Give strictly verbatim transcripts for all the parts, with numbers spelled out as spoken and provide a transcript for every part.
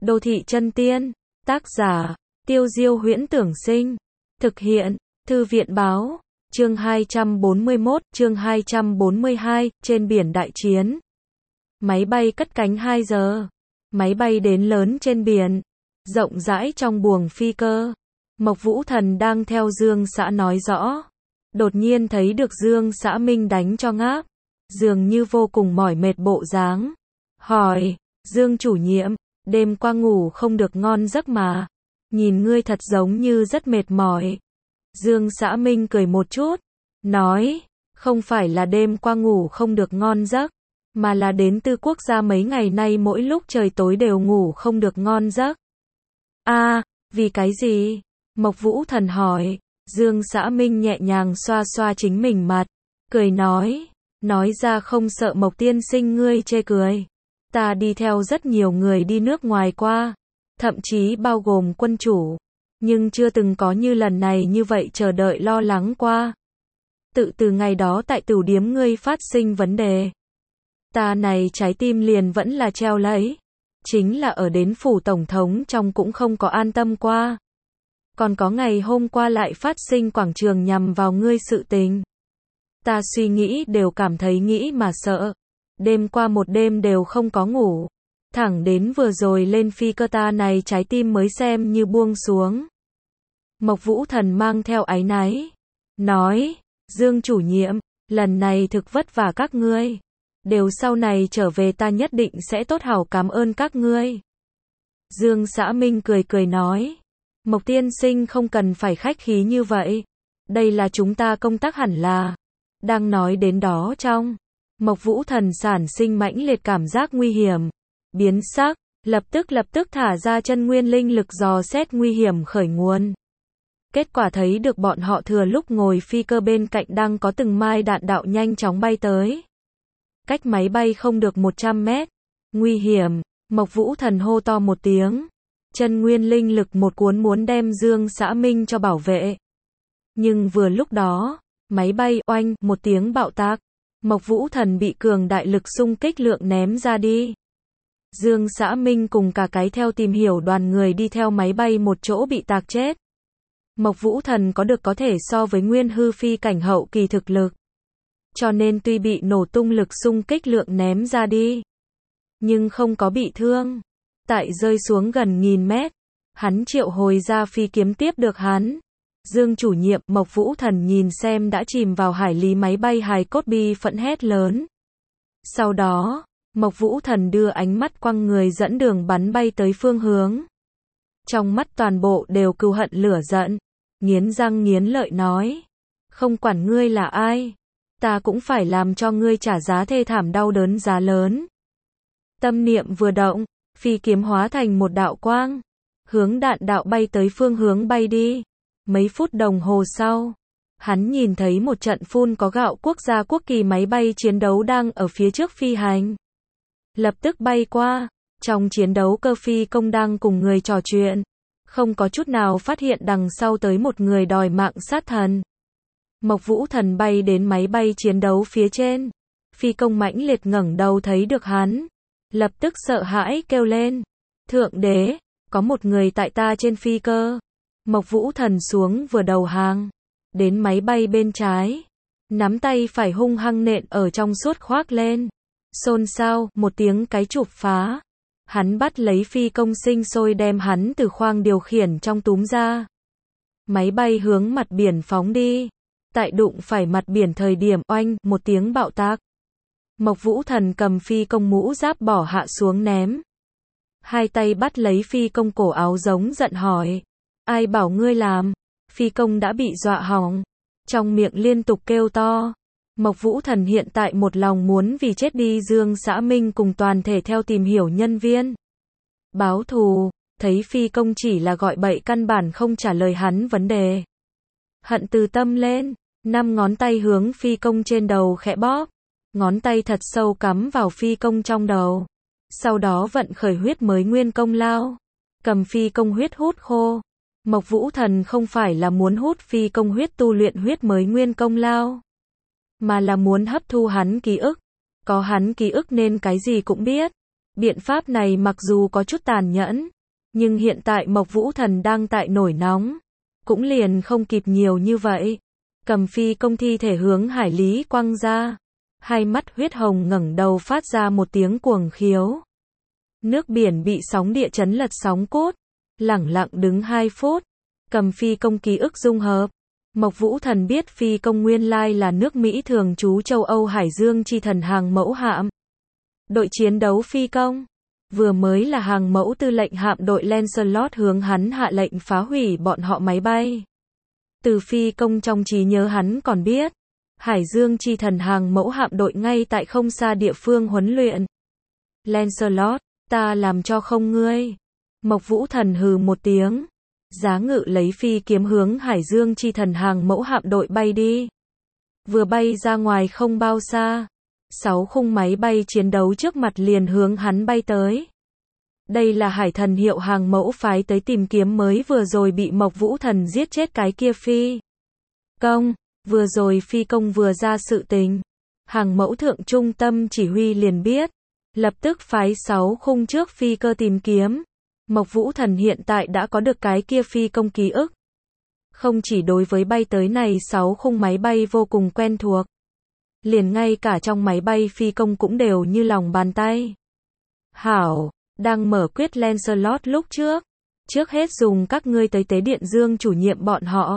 Đô thị chân tiên, tác giả, Tiêu Diêu Huyễn Tưởng Sinh, thực hiện, Thư viện Báo, chương hai trăm bốn mươi mốt, chương hai trăm bốn mươi hai, trên biển đại chiến. Máy bay cất cánh hai giờ. Máy bay đến lớn trên biển, rộng rãi trong buồng phi cơ. Mộc Vũ Thần đang theo Dương Xã nói rõ. Đột nhiên thấy được Dương Xã Minh đánh cho ngáp, dường như vô cùng mỏi mệt bộ dáng. Hỏi, Dương chủ nhiệm, đêm qua ngủ không được ngon giấc mà. Nhìn ngươi thật giống như rất mệt mỏi. Dương Xã Minh cười một chút, nói, không phải là đêm qua ngủ không được ngon giấc, mà là đến từ quốc gia mấy ngày nay mỗi lúc trời tối đều ngủ không được ngon giấc. A, à, vì cái gì? Mộc Vũ Thần hỏi. Dương Xã Minh nhẹ nhàng xoa xoa chính mình mặt, cười nói, nói ra không sợ Mộc tiên sinh ngươi chê cười. Ta đi theo rất nhiều người đi nước ngoài qua, thậm chí bao gồm quân chủ, nhưng chưa từng có như lần này như vậy chờ đợi lo lắng qua. Tự từ ngày đó tại tửu điếm ngươi phát sinh vấn đề, ta này trái tim liền vẫn là treo lấy, chính là ở đến phủ tổng thống trong cũng không có an tâm qua. Còn có ngày hôm qua lại phát sinh quảng trường nhằm vào ngươi sự tình. Ta suy nghĩ đều cảm thấy nghĩ mà sợ. Đêm qua một đêm đều không có ngủ. Thẳng đến vừa rồi lên phi cơ ta này trái tim mới xem như buông xuống. Mộc Vũ Thần mang theo áy náy, nói, Dương chủ nhiệm, lần này thực vất vả các ngươi. Đều sau này trở về ta nhất định sẽ tốt hảo cảm ơn các ngươi. Dương Xã Minh cười cười nói, Mộc tiên sinh không cần phải khách khí như vậy. Đây là chúng ta công tác hẳn là. Đang nói đến đó trong, Mộc Vũ Thần sản sinh mãnh liệt cảm giác nguy hiểm. Biến sắc, lập tức lập tức thả ra chân nguyên linh lực dò xét nguy hiểm khởi nguồn. Kết quả thấy được bọn họ thừa lúc ngồi phi cơ bên cạnh đang có từng mai đạn đạo nhanh chóng bay tới. Cách máy bay không được một trăm mét. Nguy hiểm, Mộc Vũ Thần hô to một tiếng. Chân nguyên linh lực một cuốn muốn đem Dương Xã Minh cho bảo vệ. Nhưng vừa lúc đó, máy bay oanh một tiếng bạo tạc. Mộc Vũ Thần bị cường đại lực xung kích lượng ném ra đi. Dương Xã Minh cùng cả cái theo tìm hiểu đoàn người đi theo máy bay một chỗ bị tạc chết. Mộc Vũ Thần có được có thể so với nguyên hư phi cảnh hậu kỳ thực lực. Cho nên tuy bị nổ tung lực xung kích lượng ném ra đi, nhưng không có bị thương. Tại rơi xuống gần nghìn mét, hắn triệu hồi ra phi kiếm tiếp được hắn. Dương chủ nhiệm, Mộc Vũ Thần nhìn xem đã chìm vào hải lý máy bay hài cốt bi phẫn hét lớn. Sau đó, Mộc Vũ Thần đưa ánh mắt quăng người dẫn đường bắn bay tới phương hướng. Trong mắt toàn bộ đều cừu hận lửa giận, nghiến răng nghiến lợi nói, không quản ngươi là ai, ta cũng phải làm cho ngươi trả giá thê thảm đau đớn giá lớn. Tâm niệm vừa động, phi kiếm hóa thành một đạo quang, hướng đạn đạo bay tới phương hướng bay đi. Mấy phút đồng hồ sau, hắn nhìn thấy một trận phun có gạo quốc gia quốc kỳ máy bay chiến đấu đang ở phía trước phi hành. Lập tức bay qua, trong chiến đấu cơ phi công đang cùng người trò chuyện, không có chút nào phát hiện đằng sau tới một người đòi mạng sát thần. Mộc Vũ Thần bay đến máy bay chiến đấu phía trên, phi công mãnh liệt ngẩng đầu thấy được hắn, lập tức sợ hãi kêu lên, thượng đế, có một người tại ta trên phi cơ. Mộc Vũ Thần xuống vừa đầu hàng, đến máy bay bên trái, nắm tay phải hung hăng nện ở trong suốt khoác lên. Xôn xao, một tiếng cái chụp phá. Hắn bắt lấy phi công sinh sôi đem hắn từ khoang điều khiển trong túm ra. Máy bay hướng mặt biển phóng đi. Tại đụng phải mặt biển thời điểm oanh, một tiếng bạo tạc. Mộc Vũ Thần cầm phi công mũ giáp bỏ hạ xuống ném. Hai tay bắt lấy phi công cổ áo giống giận hỏi. Ai bảo ngươi làm? Phi công đã bị dọa hỏng, trong miệng liên tục kêu to. Mộc Vũ Thần hiện tại một lòng muốn vì chết đi Dương Xã Minh cùng toàn thể theo tìm hiểu nhân viên báo thù, thấy phi công chỉ là gọi bậy căn bản không trả lời hắn vấn đề. Hận từ tâm lên, năm ngón tay hướng phi công trên đầu khẽ bóp, ngón tay thật sâu cắm vào phi công trong đầu. Sau đó vận khởi huyết mới nguyên công lao, cầm phi công huyết hút khô. Mộc Vũ Thần không phải là muốn hút phi công huyết tu luyện huyết mới nguyên công lao, mà là muốn hấp thu hắn ký ức. Có hắn ký ức nên cái gì cũng biết. Biện pháp này mặc dù có chút tàn nhẫn, Nhưng hiện tại Mộc Vũ Thần đang tại nổi nóng, cũng liền không kịp nhiều như vậy. Cầm phi công thi thể hướng hải lý quăng ra. Hai mắt huyết hồng ngẩng đầu phát ra một tiếng cuồng khiếu. Nước biển bị sóng địa chấn lật sóng cốt. Lẳng lặng đứng hai phút. Cầm phi công ký ức dung hợp. Mộc Vũ Thần biết phi công nguyên lai là nước Mỹ thường trú châu Âu Hải Dương chi thần hàng mẫu hạm. Đội chiến đấu phi công. Vừa mới là hàng mẫu tư lệnh hạm đội Lancelot hướng hắn hạ lệnh phá hủy bọn họ máy bay. Từ phi công trong trí nhớ hắn còn biết. Hải Dương chi thần hàng mẫu hạm đội ngay tại không xa địa phương huấn luyện. Lancelot, ta làm cho không ngươi. Mộc Vũ Thần hừ một tiếng. Giá ngự lấy phi kiếm hướng Hải Dương chi thần hàng mẫu hạm đội bay đi. Vừa bay ra ngoài không bao xa. Sáu khung máy bay chiến đấu trước mặt liền hướng hắn bay tới. Đây là hải thần hiệu hàng mẫu phái tới tìm kiếm mới vừa rồi bị Mộc Vũ Thần giết chết cái kia phi công. Vừa rồi phi công vừa ra sự tình. Hàng mẫu thượng trung tâm chỉ huy liền biết. Lập tức phái sáu khung trước phi cơ tìm kiếm. Mộc Vũ Thần hiện tại đã có được cái kia phi công ký ức. Không chỉ đối với bay tới này sáu khung máy bay vô cùng quen thuộc. Liền ngay cả trong máy bay phi công cũng đều như lòng bàn tay. Hảo, đang mở quyết Lancelot lúc trước. Trước hết dùng các ngươi tới tế điện dương chủ nhiệm bọn họ.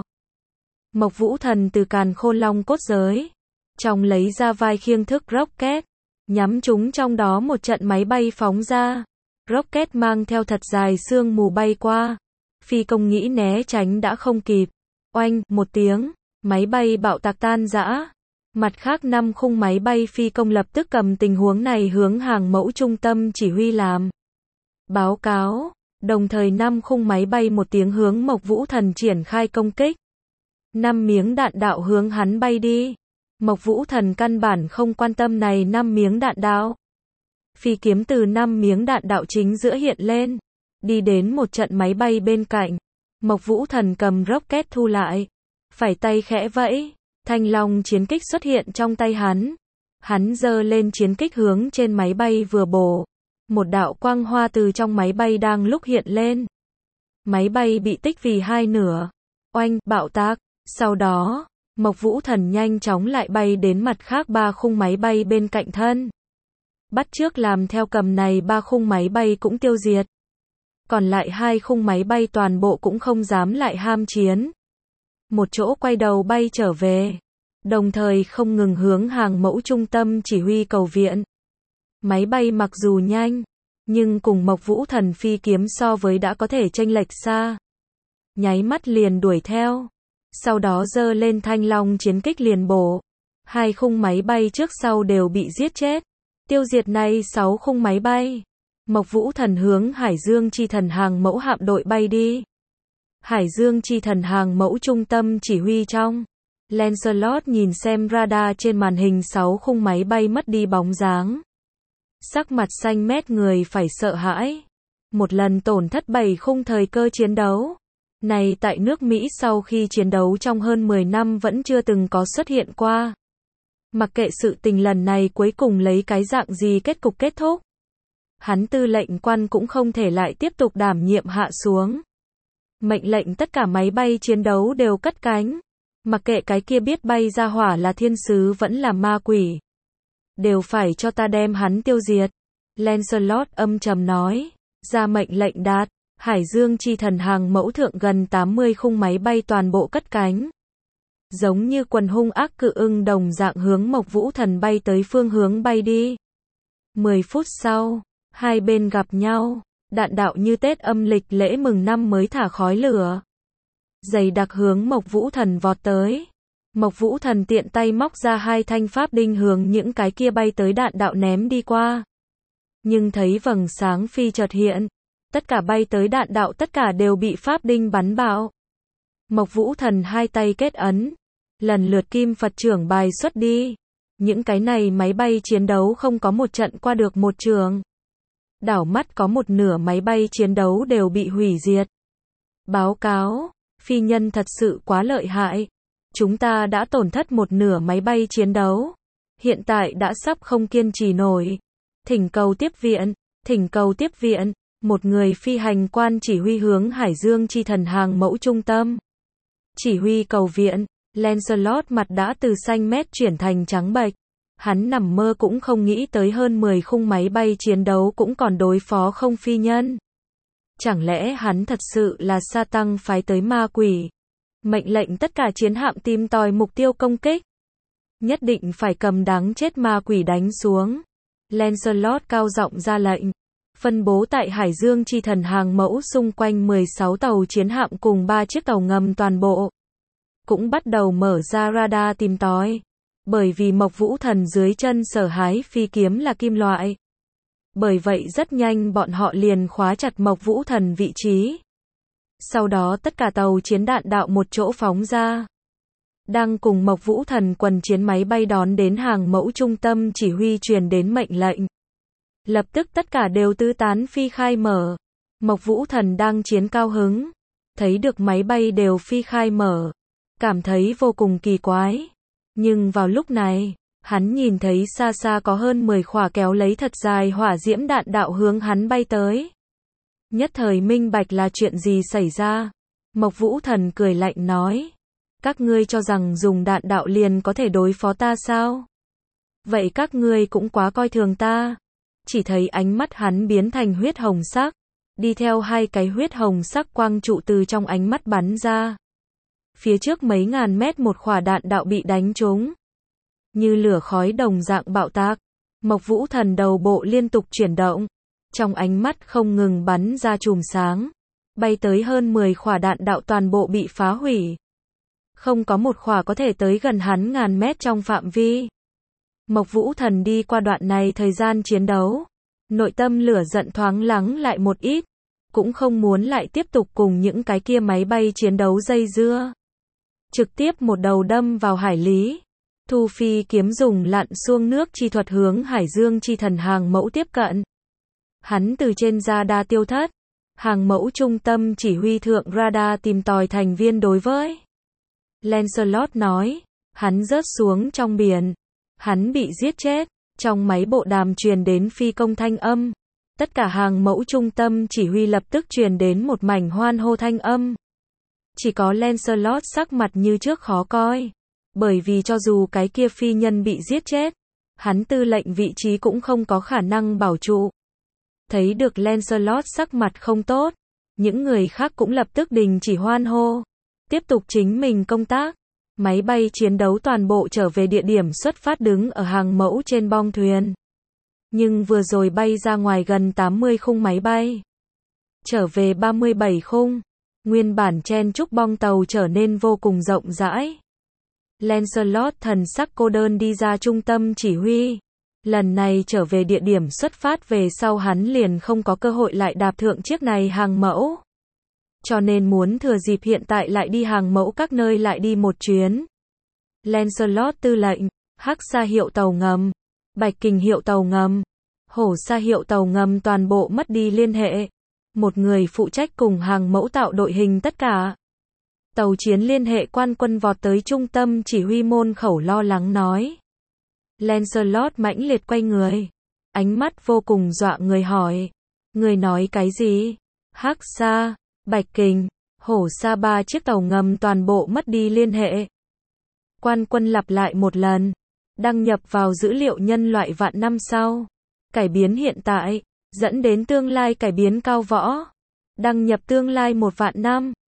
Mộc Vũ Thần từ càn khôn long cốt giới. Trong lấy ra vai khiêng thức rocket. Nhắm chúng trong đó một trận máy bay phóng ra. Rocket mang theo thật dài sương mù bay qua. Phi công nghĩ né tránh đã không kịp. Oanh, một tiếng. Máy bay bạo tạc tan rã. Mặt khác năm khung máy bay phi công lập tức cầm tình huống này hướng hàng mẫu trung tâm chỉ huy làm báo cáo, đồng thời năm khung máy bay một tiếng hướng Mộc Vũ Thần triển khai công kích. Năm miếng đạn đạo hướng hắn bay đi. Mộc Vũ Thần căn bản không quan tâm này năm miếng đạn đạo. Phi kiếm từ năm miếng đạn đạo chính giữa hiện lên, đi đến một trận máy bay bên cạnh. Mộc Vũ Thần cầm rocket thu lại, phải tay khẽ vẫy. Thanh long chiến kích xuất hiện trong tay hắn. Hắn giơ lên chiến kích hướng trên máy bay vừa bổ. Một đạo quang hoa từ trong máy bay đang lúc hiện lên. Máy bay bị tích vì hai nửa. Oanh, bạo tạc. Sau đó, Mộc Vũ Thần nhanh chóng lại bay đến mặt khác ba khung máy bay bên cạnh thân. Bắt chước làm theo cầm này ba khung máy bay cũng tiêu diệt. Còn lại hai khung máy bay toàn bộ cũng không dám lại ham chiến. Một chỗ quay đầu bay trở về. Đồng thời không ngừng hướng hàng mẫu trung tâm chỉ huy cầu viện. Máy bay mặc dù nhanh, nhưng cùng Mộc Vũ Thần phi kiếm so với đã có thể chênh lệch xa. Nháy mắt liền đuổi theo. Sau đó giơ lên thanh long chiến kích liền bổ. Hai khung máy bay trước sau đều bị giết chết. Tiêu diệt này sáu khung máy bay. Mộc Vũ Thần hướng Hải Dương chi thần hàng mẫu hạm đội bay đi. Hải Dương chi thần hàng mẫu trung tâm chỉ huy trong. Lancelot nhìn xem radar trên màn hình sáu khung máy bay mất đi bóng dáng. Sắc mặt xanh mét người phải sợ hãi. Một lần tổn thất bảy khung thời cơ chiến đấu. Này tại nước Mỹ sau khi chiến đấu trong hơn mười năm vẫn chưa từng có xuất hiện qua. Mặc kệ sự tình lần này cuối cùng lấy cái dạng gì kết cục kết thúc. Hắn tư lệnh quan cũng không thể lại tiếp tục đảm nhiệm hạ xuống. Mệnh lệnh tất cả máy bay chiến đấu đều cất cánh. Mặc kệ cái kia biết bay ra hỏa là thiên sứ vẫn là ma quỷ. Đều phải cho ta đem hắn tiêu diệt. Lancelot âm trầm nói. Ra mệnh lệnh đạt. Hải Dương chi thần hàng mẫu thượng gần tám mươi khung máy bay toàn bộ cất cánh. Giống như quần hung ác cự ưng đồng dạng hướng Mộc Vũ Thần bay tới phương hướng bay đi. mười phút sau, hai bên gặp nhau. Đạn đạo như Tết âm lịch lễ mừng năm mới thả khói lửa. Dày đặc hướng Mộc Vũ Thần vọt tới. Mộc Vũ Thần tiện tay móc ra hai thanh pháp đinh hướng những cái kia bay tới đạn đạo ném đi qua. Nhưng thấy vầng sáng phi chợt hiện. Tất cả bay tới đạn đạo tất cả đều bị pháp đinh bắn bạo. Mộc Vũ Thần hai tay kết ấn. Lần lượt kim Phật trưởng bài xuất đi. Những cái này máy bay chiến đấu không có một trận qua được một trường. Đảo mắt có một nửa máy bay chiến đấu đều bị hủy diệt. Báo cáo, phi nhân thật sự quá lợi hại. Chúng ta đã tổn thất một nửa máy bay chiến đấu. Hiện tại đã sắp không kiên trì nổi. Thỉnh cầu tiếp viện, thỉnh cầu tiếp viện. một người phi hành quan chỉ huy hướng Hải Dương chi thần hàng mẫu trung tâm. Chỉ huy cầu viện, Lancelot mặt đã từ xanh mét chuyển thành trắng bệch. Hắn nằm mơ cũng không nghĩ tới hơn mười khung máy bay chiến đấu cũng còn đối phó không phi nhân. Chẳng lẽ hắn thật sự là sa tăng phái tới ma quỷ? Mệnh lệnh tất cả chiến hạm tìm tòi mục tiêu công kích. Nhất định phải cầm đáng chết ma quỷ đánh xuống. Lancelot cao giọng ra lệnh. Phân bố tại Hải Dương chi thần hàng mẫu xung quanh mười sáu tàu chiến hạm cùng ba chiếc tàu ngầm toàn bộ. Cũng bắt đầu mở ra radar tìm tòi. Bởi vì Mộc Vũ Thần dưới chân Sở Hái phi kiếm là kim loại. Bởi vậy rất nhanh bọn họ liền khóa chặt Mộc Vũ Thần vị trí. Sau đó tất cả tàu chiến đạn đạo một chỗ phóng ra. Đang cùng Mộc Vũ Thần quần chiến máy bay đón đến hàng mẫu trung tâm chỉ huy truyền đến mệnh lệnh. Lập tức tất cả đều tứ tán phi khai mở. Mộc Vũ Thần đang chiến cao hứng. Thấy được máy bay đều phi khai mở. Cảm thấy vô cùng kỳ quái. Nhưng vào lúc này, hắn nhìn thấy xa xa có hơn mười khỏa kéo lấy thật dài hỏa diễm đạn đạo hướng hắn bay tới. Nhất thời minh bạch là chuyện gì xảy ra. Mộc Vũ Thần cười lạnh nói. Các ngươi cho rằng dùng đạn đạo liền có thể đối phó ta sao? Vậy các ngươi cũng quá coi thường ta. Chỉ thấy ánh mắt hắn biến thành huyết hồng sắc. Đi theo hai cái huyết hồng sắc quang trụ từ trong ánh mắt bắn ra. Phía trước mấy ngàn mét một khỏa đạn đạo bị đánh trúng. Như lửa khói đồng dạng bạo tạc. Mộc Vũ Thần đầu bộ liên tục chuyển động. Trong ánh mắt không ngừng bắn ra chùm sáng. Bay tới hơn mười khỏa đạn đạo toàn bộ bị phá hủy. Không có một khỏa có thể tới gần hắn ngàn mét trong phạm vi. Mộc Vũ Thần đi qua đoạn này thời gian chiến đấu. Nội tâm lửa giận thoáng lắng lại một ít. Cũng không muốn lại tiếp tục cùng những cái kia máy bay chiến đấu dây dưa. Trực tiếp một đầu đâm vào hải lý. Thu phi kiếm dùng lặn xuông nước chi thuật hướng Hải Dương chi thần hàng mẫu tiếp cận. Hắn từ trên radar tiêu thất. Hàng mẫu trung tâm chỉ huy thượng radar tìm tòi thành viên đối với. Lancelot nói. Hắn rớt xuống trong biển. Hắn bị giết chết. Trong máy bộ đàm truyền đến phi công thanh âm. Tất cả hàng mẫu trung tâm chỉ huy lập tức truyền đến một mảnh hoan hô thanh âm. Chỉ có Lancelot sắc mặt như trước khó coi. Bởi vì cho dù cái kia phi nhân bị giết chết, hắn tư lệnh vị trí cũng không có khả năng bảo trụ. Thấy được Lancelot sắc mặt không tốt, những người khác cũng lập tức đình chỉ hoan hô. Tiếp tục chính mình công tác. Máy bay chiến đấu toàn bộ trở về địa điểm xuất phát đứng ở hàng mẫu trên bong thuyền. Nhưng vừa rồi bay ra ngoài gần tám mươi khung máy bay. Trở về ba mươi bảy khung. Nguyên bản chen chúc bong tàu trở nên vô cùng rộng rãi. Lancelot thần sắc cô đơn đi ra trung tâm chỉ huy. Lần này trở về địa điểm xuất phát về sau hắn liền không có cơ hội lại đạp thượng chiếc này hàng mẫu. Cho nên muốn thừa dịp hiện tại lại đi hàng mẫu các nơi lại đi một chuyến. Lancelot tư lệnh, Hắc Sa hiệu tàu ngầm, Bạch Kình hiệu tàu ngầm, Hổ Sa hiệu tàu ngầm toàn bộ mất đi liên hệ. Một người phụ trách cùng hàng mẫu tạo đội hình tất cả. Tàu chiến liên hệ quan quân vọt tới trung tâm chỉ huy môn khẩu lo lắng nói. Lancelot mãnh liệt quay người. Ánh mắt vô cùng dọa người hỏi. Người nói cái gì? Hắc Sa, Bạch Kình, Hổ Sa ba chiếc tàu ngầm toàn bộ mất đi liên hệ. Quan quân lặp lại một lần. Đăng nhập vào dữ liệu nhân loại vạn năm sau. Cải biến hiện tại. Dẫn đến tương lai cải biến cao võ. Đăng nhập tương lai một vạn năm.